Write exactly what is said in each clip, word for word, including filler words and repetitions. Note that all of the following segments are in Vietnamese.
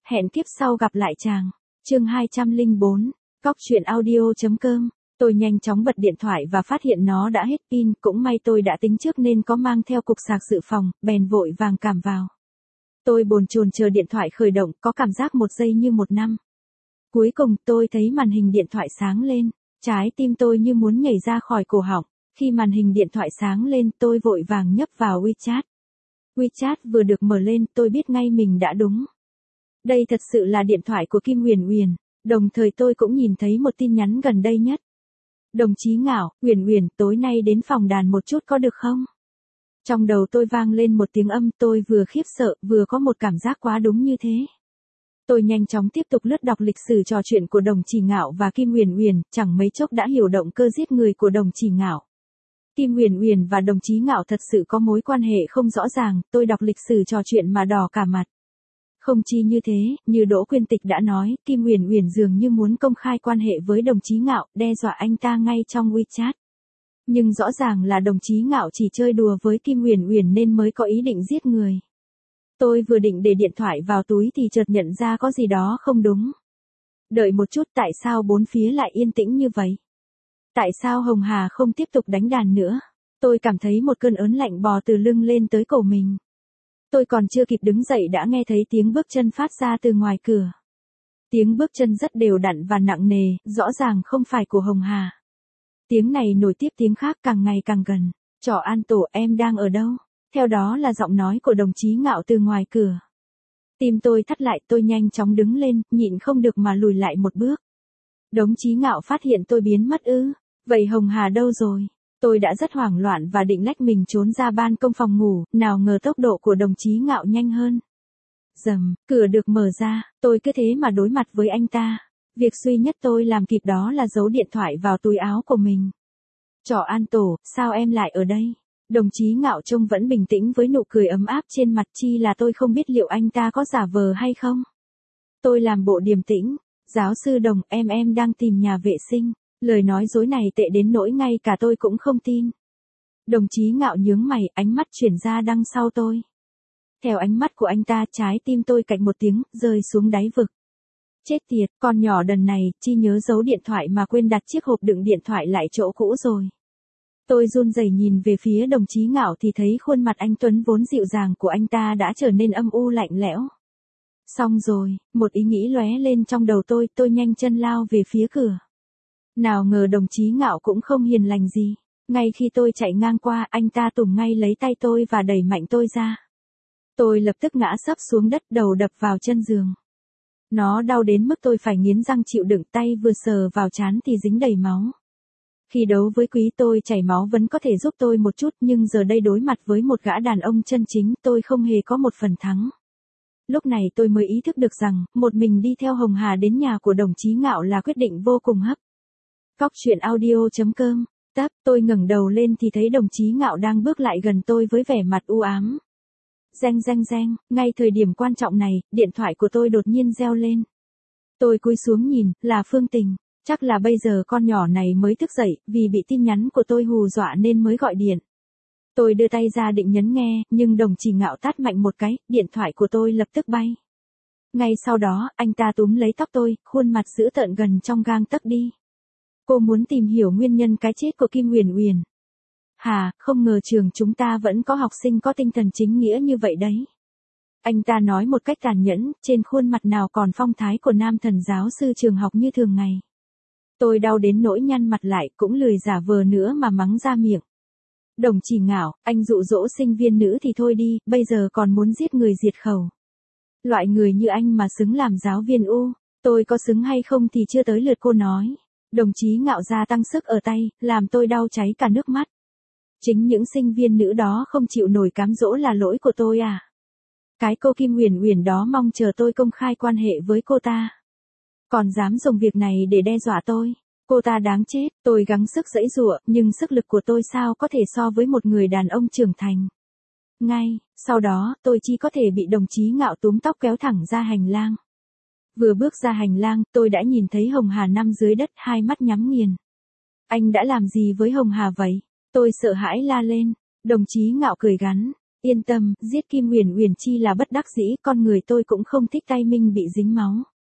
Hẹn kiếp sau gặp lại chàng. Chương hai trăm lẻ bốn, cóc truyện audio.com. Tôi nhanh chóng bật điện thoại và phát hiện nó đã hết pin, cũng may tôi đã tính trước nên có mang theo cục sạc dự phòng, bèn vội vàng cảm vào. Tôi bồn chồn chờ điện thoại khởi động, có cảm giác một giây như một năm. Cuối cùng tôi thấy màn hình điện thoại sáng lên, trái tim tôi như muốn nhảy ra khỏi cổ họng. Khi màn hình điện thoại sáng lên tôi vội vàng nhấp vào WeChat. WeChat vừa được mở lên tôi biết ngay mình đã đúng. Đây thật sự là điện thoại của Kim Uyển Uyển, đồng thời tôi cũng nhìn thấy một tin nhắn gần đây nhất. Đồng chí Ngạo, Uyển Uyển, tối nay đến phòng đàn một chút có được không? Trong đầu tôi vang lên một tiếng âm, tôi vừa khiếp sợ, vừa có một cảm giác quá đúng như thế. Tôi nhanh chóng tiếp tục lướt đọc lịch sử trò chuyện của Đồng Chỉ Ngạo và Kim Uyển Uyển, chẳng mấy chốc đã hiểu động cơ giết người của Đồng Chỉ Ngạo. Kim Uyển Uyển và Đồng Chí Ngạo thật sự có mối quan hệ không rõ ràng, tôi đọc lịch sử trò chuyện mà đỏ cả mặt. Không chi như thế, như Đỗ Quyên Tịch đã nói, Kim Uyển Uyển dường như muốn công khai quan hệ với Đồng Chí Ngạo, đe dọa anh ta ngay trong WeChat. Nhưng rõ ràng là Đồng Chí Ngạo chỉ chơi đùa với Kim Uyển Uyển nên mới có ý định giết người. Tôi vừa định để điện thoại vào túi thì chợt nhận ra có gì đó không đúng. Đợi một chút, tại sao bốn phía lại yên tĩnh như vậy? Tại sao Hồng Hà không tiếp tục đánh đàn nữa? Tôi cảm thấy một cơn ớn lạnh bò từ lưng lên tới cổ mình. Tôi còn chưa kịp đứng dậy đã nghe thấy tiếng bước chân phát ra từ ngoài cửa. Tiếng bước chân rất đều đặn và nặng nề, rõ ràng không phải của Hồng Hà. Tiếng này nối tiếp tiếng khác càng ngày càng gần. Trỏ An Tổ, em đang ở đâu? Theo đó là giọng nói của Đồng Chí Ngạo từ ngoài cửa. Tim tôi thắt lại, tôi nhanh chóng đứng lên, nhịn không được mà lùi lại một bước. Đồng Chí Ngạo phát hiện tôi biến mất ư? Vậy Hồng Hà đâu rồi? Tôi đã rất hoảng loạn và định lách mình trốn ra ban công phòng ngủ, nào ngờ tốc độ của Đồng Chí Ngạo nhanh hơn. Rầm, cửa được mở ra, tôi cứ thế mà đối mặt với anh ta. Việc duy nhất tôi làm kịp đó là giấu điện thoại vào túi áo của mình. Trỏ An Tổ, sao em lại ở đây? Đồng Chí Ngạo trông vẫn bình tĩnh với nụ cười ấm áp trên mặt, chi là tôi không biết liệu anh ta có giả vờ hay không. Tôi làm bộ điềm tĩnh. Giáo sư Đồng, em em đang tìm nhà vệ sinh. Lời nói dối này tệ đến nỗi ngay cả tôi cũng không tin. Đồng Chí Ngạo nhướng mày, ánh mắt chuyển ra đằng sau tôi. Theo ánh mắt của anh ta, trái tim tôi cạch một tiếng, rơi xuống đáy vực. Chết tiệt, con nhỏ đần này, chi nhớ giấu điện thoại mà quên đặt chiếc hộp đựng điện thoại lại chỗ cũ rồi. Tôi run rẩy nhìn về phía Đồng Chí Ngạo thì thấy khuôn mặt anh tuấn vốn dịu dàng của anh ta đã trở nên âm u lạnh lẽo. Xong rồi, một ý nghĩ lóe lên trong đầu tôi, tôi nhanh chân lao về phía cửa. Nào ngờ Đồng Chí Ngạo cũng không hiền lành gì. Ngay khi tôi chạy ngang qua, anh ta tùng ngay lấy tay tôi và đẩy mạnh tôi ra. Tôi lập tức ngã sấp xuống đất, đầu đập vào chân giường. Nó đau đến mức tôi phải nghiến răng chịu đựng, tay vừa sờ vào trán thì dính đầy máu. Khi đấu với Quý tôi chảy máu vẫn có thể giúp tôi một chút, nhưng giờ đây đối mặt với một gã đàn ông chân chính tôi không hề có một phần thắng. Lúc này tôi mới ý thức được rằng, một mình đi theo Hồng Hà đến nhà của Đồng Chí Ngạo là quyết định vô cùng hấp. Cóc truyện audio.com. Tấp, tôi ngẩng đầu lên thì thấy Đồng Chí Ngạo đang bước lại gần tôi với vẻ mặt u ám. Reng reng reng, ngay thời điểm quan trọng này, điện thoại của tôi đột nhiên reo lên. Tôi cúi xuống nhìn, là Phương Tình. Chắc là bây giờ con nhỏ này mới thức dậy, vì bị tin nhắn của tôi hù dọa nên mới gọi điện. Tôi đưa tay ra định nhấn nghe, nhưng Đồng Chỉ Ngạo tát mạnh một cái, điện thoại của tôi lập tức bay. Ngay sau đó, anh ta túm lấy tóc tôi, khuôn mặt dữ tợn gần trong gang tấc đi. Cô muốn tìm hiểu nguyên nhân cái chết của Kim Uyển Uyển. Hà, không ngờ trường chúng ta vẫn có học sinh có tinh thần chính nghĩa như vậy đấy. Anh ta nói một cách tàn nhẫn, trên khuôn mặt nào còn phong thái của nam thần giáo sư trường học như thường ngày. Tôi đau đến nỗi nhăn mặt lại, cũng lười giả vờ nữa mà mắng ra miệng. Đồng Chỉ Ngạo, anh dụ dỗ sinh viên nữ thì thôi đi, bây giờ còn muốn giết người diệt khẩu. Loại người như anh mà xứng làm giáo viên u, tôi có xứng hay không thì chưa tới lượt cô nói. Đồng Chí Ngạo gia tăng sức ở tay, làm tôi đau cháy cả nước mắt. Chính những sinh viên nữ đó không chịu nổi cám dỗ là lỗi của tôi à? Cái cô Kim Uyển Uyển đó mong chờ tôi công khai quan hệ với cô ta. Còn dám dùng việc này để đe dọa tôi. Cô ta đáng chết, tôi gắng sức giãy giụa, nhưng sức lực của tôi sao có thể so với một người đàn ông trưởng thành. Ngay, sau đó, tôi chỉ có thể bị Đồng Chí Ngạo túm tóc kéo thẳng ra hành lang. Vừa bước ra hành lang, tôi đã nhìn thấy Hồng Hà nằm dưới đất, hai mắt nhắm nghiền. Anh đã làm gì với Hồng Hà vậy? Tôi sợ hãi la lên. Đồng Chí Ngạo cười gắn. Yên tâm, giết Kim Huyền Huyền chi là bất đắc dĩ, con người tôi cũng không thích tay mình bị dính máu.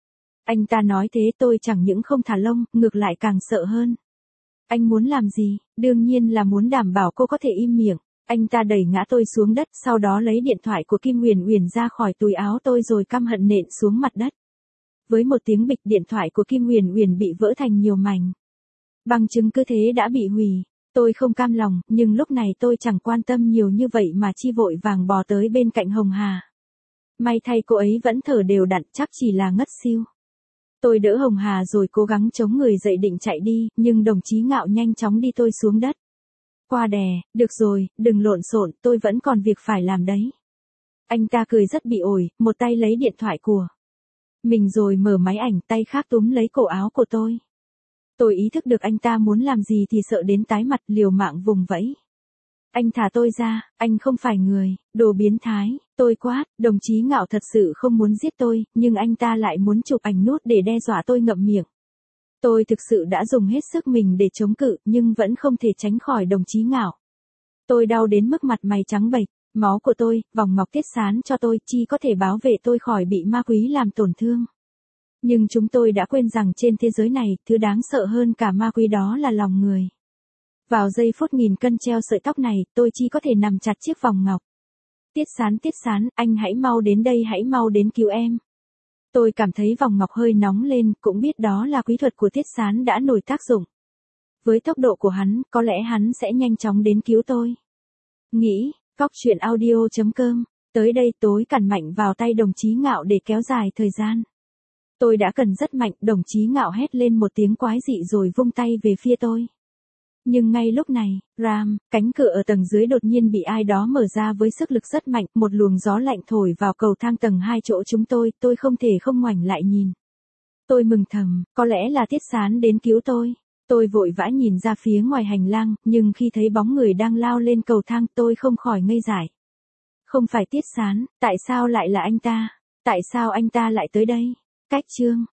Anh ta nói thế tôi chẳng những không thả lông, ngược lại càng sợ hơn. Anh muốn làm gì? Đương nhiên là muốn đảm bảo cô có thể im miệng. Anh ta đẩy ngã tôi xuống đất, sau đó lấy điện thoại của Kim Huyền Huyền ra khỏi túi áo tôi rồi căm hận nện xuống mặt đất. Với một tiếng bịch, điện thoại của Kim Huyền Huyền bị vỡ thành nhiều mảnh. Bằng chứng cứ thế đã bị hủy. Tôi không cam lòng, nhưng lúc này tôi chẳng quan tâm nhiều như vậy mà chi vội vàng bò tới bên cạnh Hồng Hà. May thay cô ấy vẫn thở đều đặn, chắc chỉ là ngất xiu. Tôi đỡ Hồng Hà rồi cố gắng chống người dậy định chạy đi, nhưng đồng chí Ngạo nhanh chóng đi tôi xuống đất. Qua đè, được rồi, đừng lộn xộn, tôi vẫn còn việc phải làm đấy. Anh ta cười rất bị ổi, một tay lấy điện thoại của mình rồi mở máy ảnh, tay khác túm lấy cổ áo của tôi. Tôi ý thức được anh ta muốn làm gì thì sợ đến tái mặt, liều mạng vùng vẫy. Anh thả tôi ra, anh không phải người, đồ biến thái, tôi quát, đồng chí Ngạo thật sự không muốn giết tôi, nhưng anh ta lại muốn chụp ảnh nút để đe dọa tôi ngậm miệng. Tôi thực sự đã dùng hết sức mình để chống cự, nhưng vẫn không thể tránh khỏi đồng chí Ngạo. Tôi đau đến mức mặt mày trắng bệch, máu của tôi, vòng ngọc Tiết Sán cho tôi, chi có thể bảo vệ tôi khỏi bị ma quý làm tổn thương. Nhưng chúng tôi đã quên rằng trên thế giới này, thứ đáng sợ hơn cả ma quý đó là lòng người. Vào giây phút nghìn cân treo sợi tóc này, tôi chỉ có thể nằm chặt chiếc vòng ngọc. Tiết Sán, Tiết Sán, anh hãy mau đến đây, hãy mau đến cứu em. Tôi cảm thấy vòng ngọc hơi nóng lên, cũng biết đó là quý thuật của Tiết Sán đã nổi tác dụng. Với tốc độ của hắn, có lẽ hắn sẽ nhanh chóng đến cứu tôi. Nghĩ, Cóc Truyện Audio chấm com, tới đây tối cằn mạnh vào tay đồng chí Ngạo để kéo dài thời gian. Tôi đã cần rất mạnh, đồng chí Ngạo hét lên một tiếng quái dị rồi vung tay về phía tôi. Nhưng ngay lúc này, ram, cánh cửa ở tầng dưới đột nhiên bị ai đó mở ra với sức lực rất mạnh, một luồng gió lạnh thổi vào cầu thang tầng hai chỗ chúng tôi, tôi không thể không ngoảnh lại nhìn. Tôi mừng thầm, có lẽ là Tiết Sán đến cứu tôi. Tôi vội vã nhìn ra phía ngoài hành lang, nhưng khi thấy bóng người đang lao lên cầu thang tôi không khỏi ngây dại. Không phải Tiết Sán, tại sao lại là anh ta? Tại sao anh ta lại tới đây? Cách chương